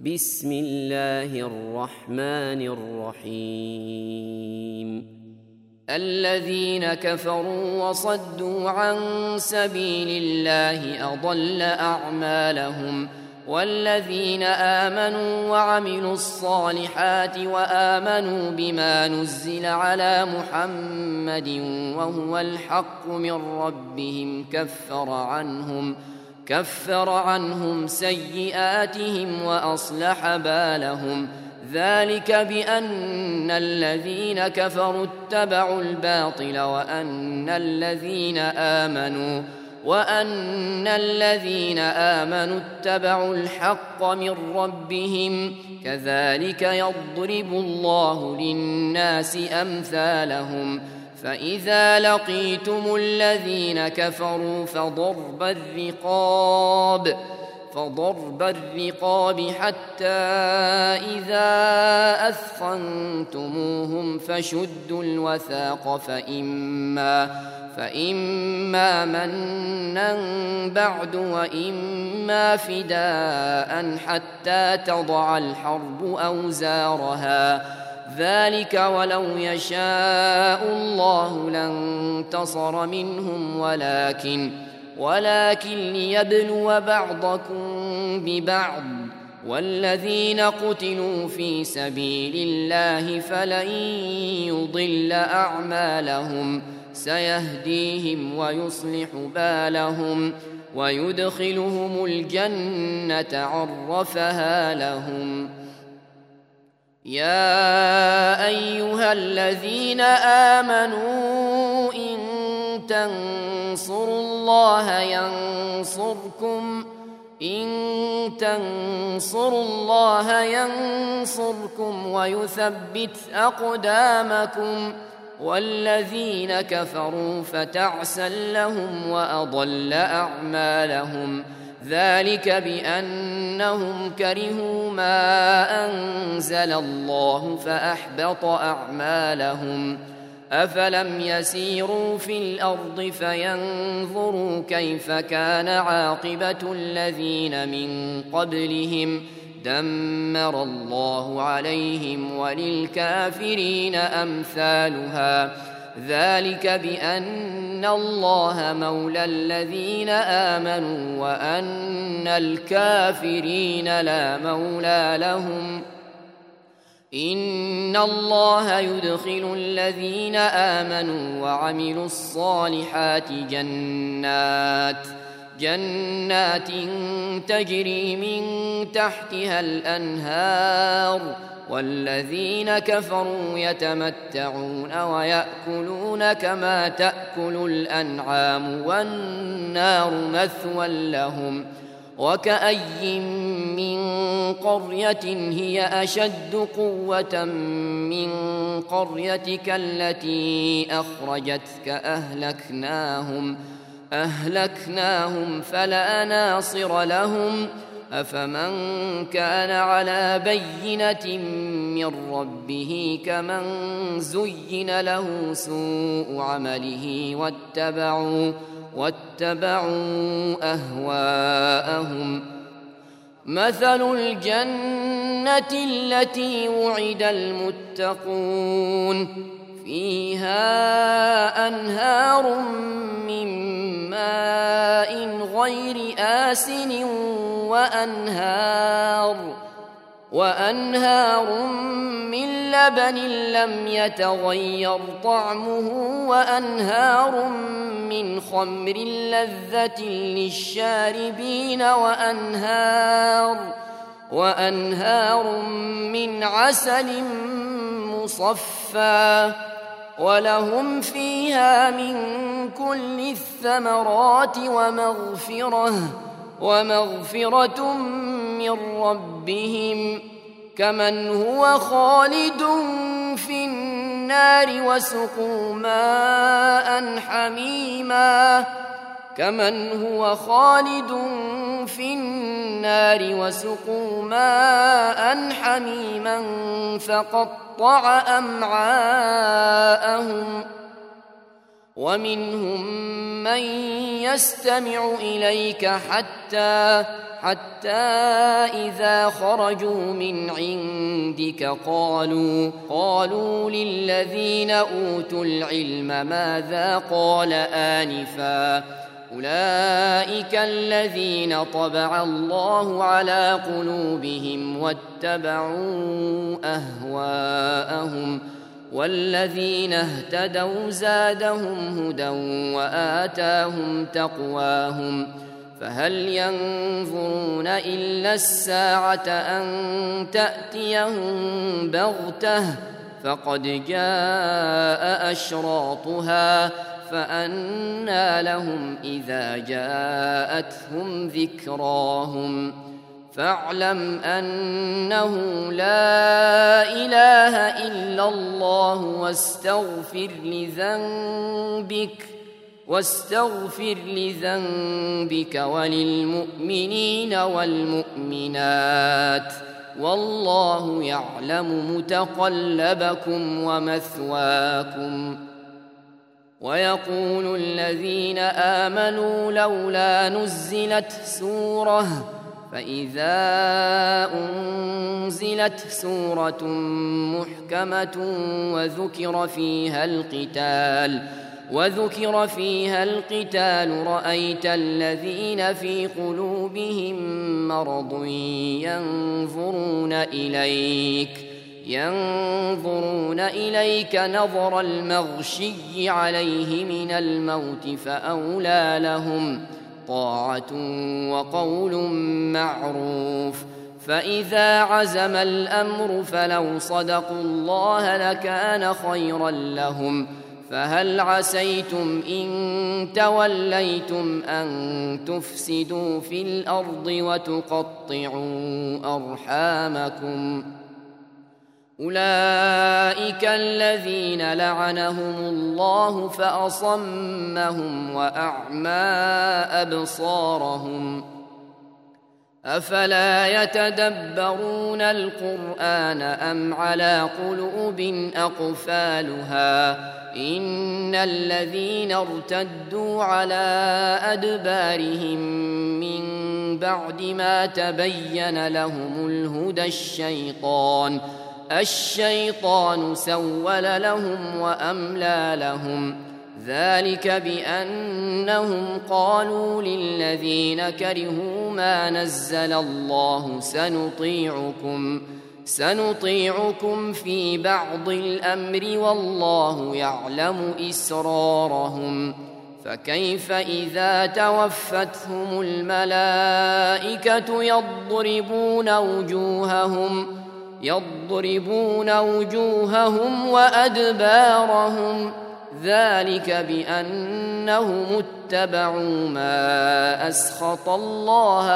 بسم الله الرحمن الرحيم الذين كفروا وصدوا عن سبيل الله أضل أعمالهم والذين آمنوا وعملوا الصالحات وآمنوا بما نزل على محمد وهو الحق من ربهم كفر عنهم سيئاتهم وأصلح بالهم ذلك بأن الذين كفروا اتبعوا الباطل وأن الذين آمنوا اتبعوا الحق من ربهم كذلك يضرب الله للناس أمثالهم فإذا لقيتم الذين كفروا فضرب الرقاب حتى إذا أثخنتموهم فشدوا الوثاق فإما منا بعد وإما فداء حتى تضع الحرب أوزارها ذلك ولو يشاء الله لانتصر منهم ولكن ليبلو بعضكم ببعض والذين قتلوا في سبيل الله فلن يضل أعمالهم سيهديهم ويصلح بالهم ويدخلهم الجنة عرفها لهم يا أيها الذين آمنوا إن تنصروا الله ينصركم ويثبت أقدامكم والذين كفروا فتعسا لهم وأضل أعمالهم ذلك بأنهم كرهوا ما أنزل الله فأحبط أعمالهم أفلم يسيروا في الأرض فينظروا كيف كان عاقبة الذين من قبلهم دمر الله عليهم وللكافرين أمثالها ذلك بأن الله مولى الذين آمنوا وأن الكافرين لا مولى لهم إن الله يدخل الذين آمنوا وعملوا الصالحات جنات تجري من تحتها الأنهار والذين كفروا يتمتعون ويأكلون كما تأكل الأنعام والنار مثوى لهم وكأي من قرية هي أشد قوة من قريتك التي أخرجتك أهلكناهم فلا ناصر لهم أفمن كان على بينة من ربه كمن زين له سوء عمله واتبعوا أهواءهم مثل الجنة التي وعد المتقون فيها أنهار من ماء غير آسن وأنهار من لبن لم يتغير طعمه وأنهار من خمر لذة للشاربين وأنهار من عسل مصفى ولهم فيها من كل الثمرات ومغفرة من ربهم كمن هو خالد في النار وسقوا ماء حميما فقطع أمعاءهم ومنهم من يستمع إليك حتى إذا خرجوا من عندك قالوا للذين أوتوا العلم ماذا قال آنفا أولئك الذين طبع الله على قلوبهم واتبعوا أهواءهم والذين اهتدوا زادهم هدى وآتاهم تقواهم فهل ينظرون إلا الساعة أن تأتيهم بغتة فقد جاء أشراطها فأنى لهم إذا جاءتهم ذكراهم فاعلم أنه لا إله إلا الله واستغفر لذنبك وللمؤمنين والمؤمنات والله يعلم متقلبكم ومثواكم. ويقول الذين آمنوا لولا نزلت سورة فإذا أنزلت سورة محكمة وذكر فيها القتال رأيت الذين في قلوبهم مرض ينظرون إليك نظر المغشي عليه من الموت فأولى لهم طاعة وقول معروف فإذا عزم الأمر فلو صدقوا الله لكان خيرا لهم فهل عسيتم إن توليتم أن تفسدوا في الأرض وتقطعوا أرحامكم أولئك الذين لعنهم الله فأصمهم وأعمى أبصارهم أفلا يتدبرون القرآن أم على قلوب أقفالها إن الذين ارتدوا على أدبارهم من بعد ما تبين لهم الهدى الشيطان سول لهم وأملى لهم ذلك بأنهم قالوا للذين كرهوا ما نزل الله سنطيعكم في بعض الأمر والله يعلم إسرارهم فكيف إذا توفتهم الملائكة يضربون وجوههم وأدبارهم ذلك بأنهم اتبعوا ما أسخط الله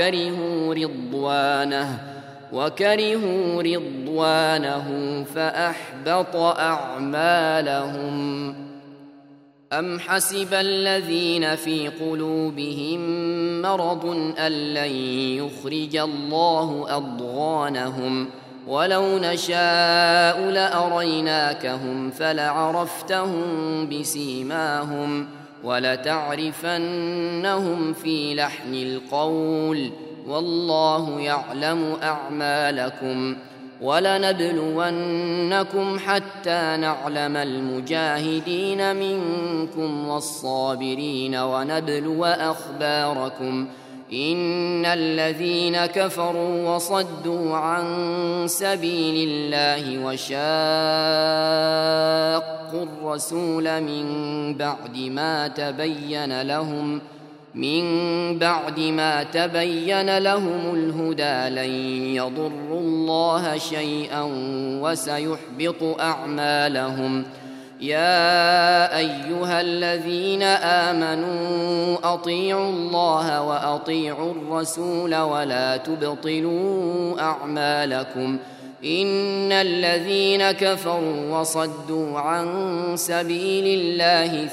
وكرهوا رضوانه فأحبط أعمالهم أم حسب الذين في قلوبهم مرض أن لن يخرج الله أضغانهم ولو نشاء لأريناكهم فلعرفتهم بسيماهم ولتعرفنهم في لحن القول والله يعلم أعمالكم ولنبلونكم حتى نعلم المجاهدين منكم والصابرين ونبلو أخباركم إن الذين كفروا وصدوا عن سبيل الله وشاقوا الرسول من بعد ما تبين لهم الهدى لن يضروا الله شيئا وسيحبط أعمالهم يا أيها الذين آمنوا أطيعوا الله وأطيعوا الرسول ولا تبطلوا أعمالكم إن الذين كفروا وصدوا عن سبيل الله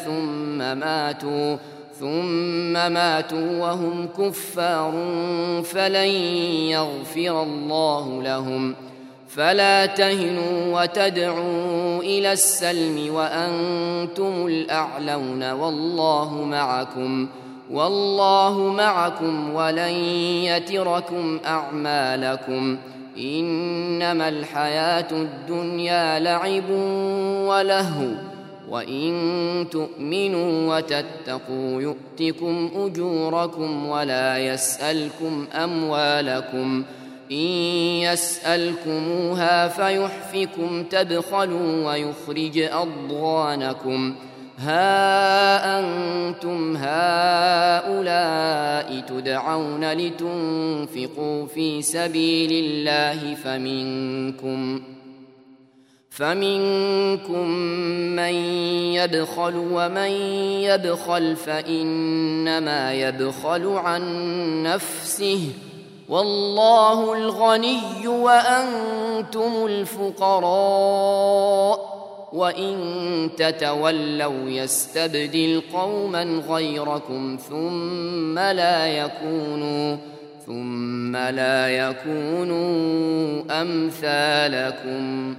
ثم ماتوا وهم كفار فلن يغفر الله لهم فلا تهنوا وتدعوا إلى السلم وأنتم الأعلون والله معكم ولن يتركم أعمالكم إنما الحياة الدنيا لعب ولهو وإن تؤمنوا وتتقوا يؤتكم أجوركم ولا يسألكم أموالكم إن يسألكموها فيحفكم تبخلوا ويخرج أضغانكم ها أنتم هؤلاء تدعون لتنفقوا في سبيل الله فمنكم من يبخل ومن يبخل فإنما يبخل عن نفسه والله الغني وأنتم الفقراء وإن تتولوا يستبدل قوما غيركم ثم لا يكونوا أمثالكم.